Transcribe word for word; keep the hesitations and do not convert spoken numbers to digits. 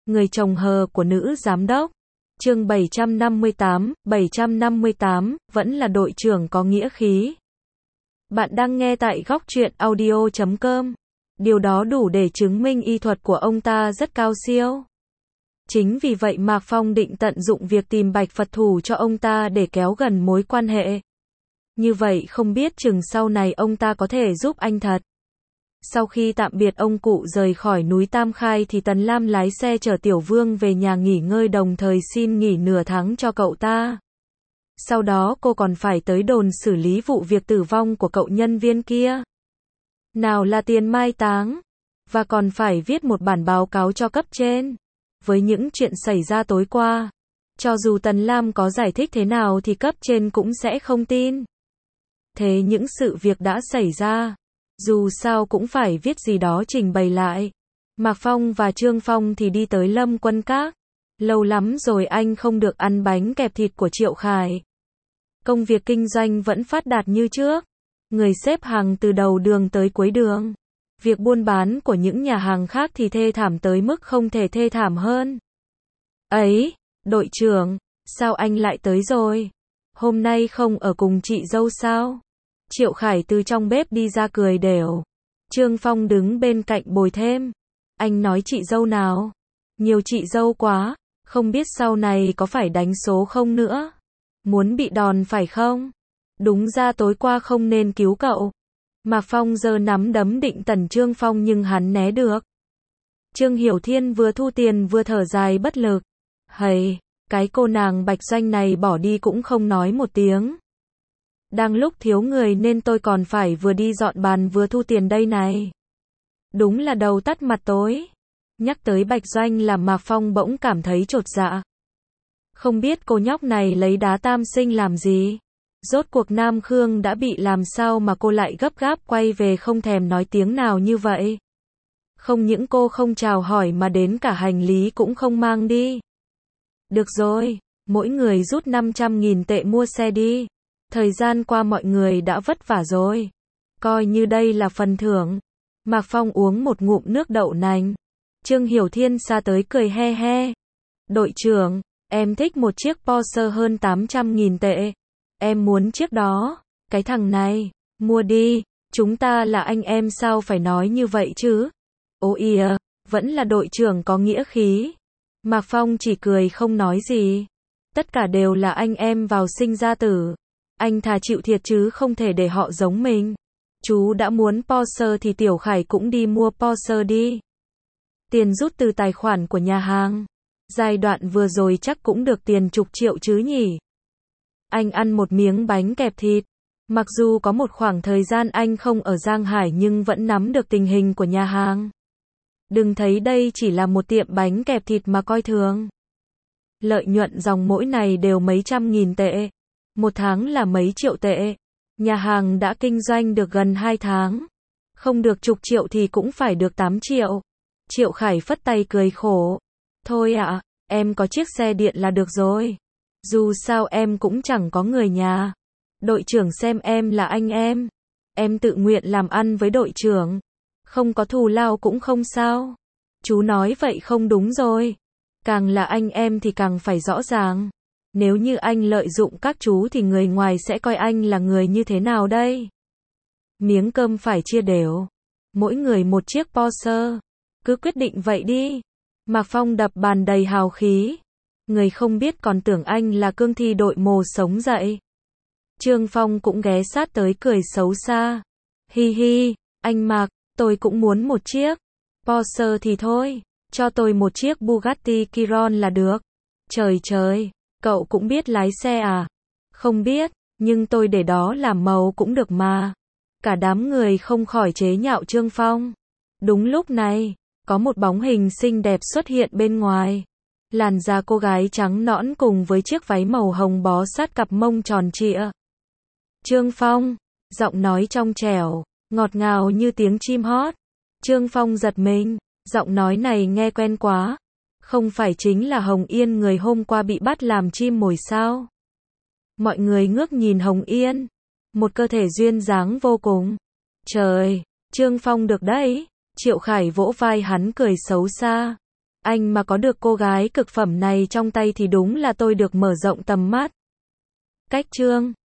Người chồng hờ của nữ giám đốc. Chương bảy trăm năm mươi tám, bảy trăm năm mươi tám, vẫn là đội trưởng có nghĩa khí. Bạn đang nghe tại góc truyện audio chấm com. Điều đó đủ để chứng minh y thuật của ông ta rất cao siêu. Chính vì vậy Mạc Phong định tận dụng việc tìm Bạch Phật thủ cho ông ta để kéo gần mối quan hệ. Như vậy không biết chừng sau này ông ta có thể giúp anh thật. Sau khi tạm biệt ông cụ rời khỏi núi Tam Khai thì Tần Lam lái xe chở Tiểu Vương về nhà nghỉ ngơi, đồng thời xin nghỉ nửa tháng cho cậu ta. Sau đó cô còn phải tới đồn xử lý vụ việc tử vong của cậu nhân viên kia. Nào là tiền mai táng, và còn phải viết một bản báo cáo cho cấp trên. Với những chuyện xảy ra tối qua, cho dù Tần Lam có giải thích thế nào thì cấp trên cũng sẽ không tin. Thế những sự việc đã xảy ra, dù sao cũng phải viết gì đó trình bày lại. Mạc Phong và Trương Phong thì đi tới Lâm Quân Các. Lâu lắm rồi anh không được ăn bánh kẹp thịt của Triệu Khải. Công việc kinh doanh vẫn phát đạt như trước. Người xếp hàng từ đầu đường tới cuối đường. Việc buôn bán của những nhà hàng khác thì thê thảm tới mức không thể thê thảm hơn. Ấy, đội trưởng, sao anh lại tới rồi? Hôm nay không ở cùng chị dâu sao? Triệu Khải từ trong bếp đi ra cười đều. Trương Phong đứng bên cạnh bồi thêm. Anh nói chị dâu nào? Nhiều chị dâu quá, không biết sau này có phải đánh số không nữa. Muốn bị đòn phải không? Đúng ra tối qua không nên cứu cậu. Mạc Phong giơ nắm đấm định tẩn Trương Phong nhưng hắn né được. Trương Hiểu Thiên vừa thu tiền vừa thở dài bất lực. Hầy, cái cô nàng Bạch Doanh này bỏ đi cũng không nói một tiếng. Đang lúc thiếu người nên tôi còn phải vừa đi dọn bàn vừa thu tiền đây này. Đúng là đầu tắt mặt tối. Nhắc tới Bạch Doanh làm Mạc Phong bỗng cảm thấy chột dạ. Không biết cô nhóc này lấy đá tam sinh làm gì? Rốt cuộc Nam Khương đã bị làm sao mà cô lại gấp gáp quay về không thèm nói tiếng nào như vậy? Không những cô không chào hỏi mà đến cả hành lý cũng không mang đi. Được rồi, mỗi người rút năm trăm nghìn tệ mua xe đi. Thời gian qua mọi người đã vất vả rồi. Coi như đây là phần thưởng. Mạc Phong uống một ngụm nước đậu nành. Trương Hiểu Thiên xa tới cười he he. Đội trưởng, em thích một chiếc Porsche hơn tám trăm nghìn tệ. Em muốn chiếc đó. Cái thằng này, mua đi. Chúng ta là anh em sao phải nói như vậy chứ? Ô ìa, vẫn là đội trưởng có nghĩa khí. Mạc Phong chỉ cười không nói gì. Tất cả đều là anh em vào sinh ra tử. Anh thà chịu thiệt chứ không thể để họ giống mình. Chú đã muốn Porsche thì Tiểu Khải cũng đi mua Porsche đi. Tiền rút từ tài khoản của nhà hàng. Giai đoạn vừa rồi chắc cũng được tiền chục triệu chứ nhỉ. Anh ăn một miếng bánh kẹp thịt. Mặc dù có một khoảng thời gian anh không ở Giang Hải nhưng vẫn nắm được tình hình của nhà hàng. Đừng thấy đây chỉ là một tiệm bánh kẹp thịt mà coi thường. Lợi nhuận dòng mỗi này đều mấy trăm nghìn tệ. Một tháng là mấy triệu tệ. Nhà hàng đã kinh doanh được gần hai tháng. Không được chục triệu thì cũng phải được tám triệu. Triệu Khải phất tay cười khổ. Thôi ạ, à, em có chiếc xe điện là được rồi. Dù sao em cũng chẳng có người nhà. Đội trưởng xem em là anh em. Em tự nguyện làm ăn với đội trưởng. Không có thù lao cũng không sao. Chú nói vậy không đúng rồi. Càng là anh em thì càng phải rõ ràng. Nếu như anh lợi dụng các chú thì người ngoài sẽ coi anh là người như thế nào đây? Miếng cơm phải chia đều. Mỗi người một chiếc Porsche. Cứ quyết định vậy đi. Mạc Phong đập bàn đầy hào khí. Người không biết còn tưởng anh là cương thi đội mồ sống dậy. Trương Phong cũng ghé sát tới cười xấu xa. Hi hi, anh Mạc, tôi cũng muốn một chiếc. Porsche thì thôi, cho tôi một chiếc Bugatti Chiron là được. Trời trời, cậu cũng biết lái xe à? Không biết, nhưng tôi để đó làm màu cũng được mà. Cả đám người không khỏi chế nhạo Trương Phong. Đúng lúc này, có một bóng hình xinh đẹp xuất hiện bên ngoài. Làn da cô gái trắng nõn cùng với chiếc váy màu hồng bó sát cặp mông tròn trịa. Trương Phong, giọng nói trong trẻo, ngọt ngào như tiếng chim hót. Trương Phong giật mình, giọng nói này nghe quen quá. Không phải chính là Hồng Yên người hôm qua bị bắt làm chim mồi sao? Mọi người ngước nhìn Hồng Yên. Một cơ thể duyên dáng vô cùng. Trời, Trương Phong được đấy. Triệu Khải vỗ vai hắn cười xấu xa. Anh mà có được cô gái cực phẩm này trong tay thì đúng là tôi được mở rộng tầm mắt. Cách chương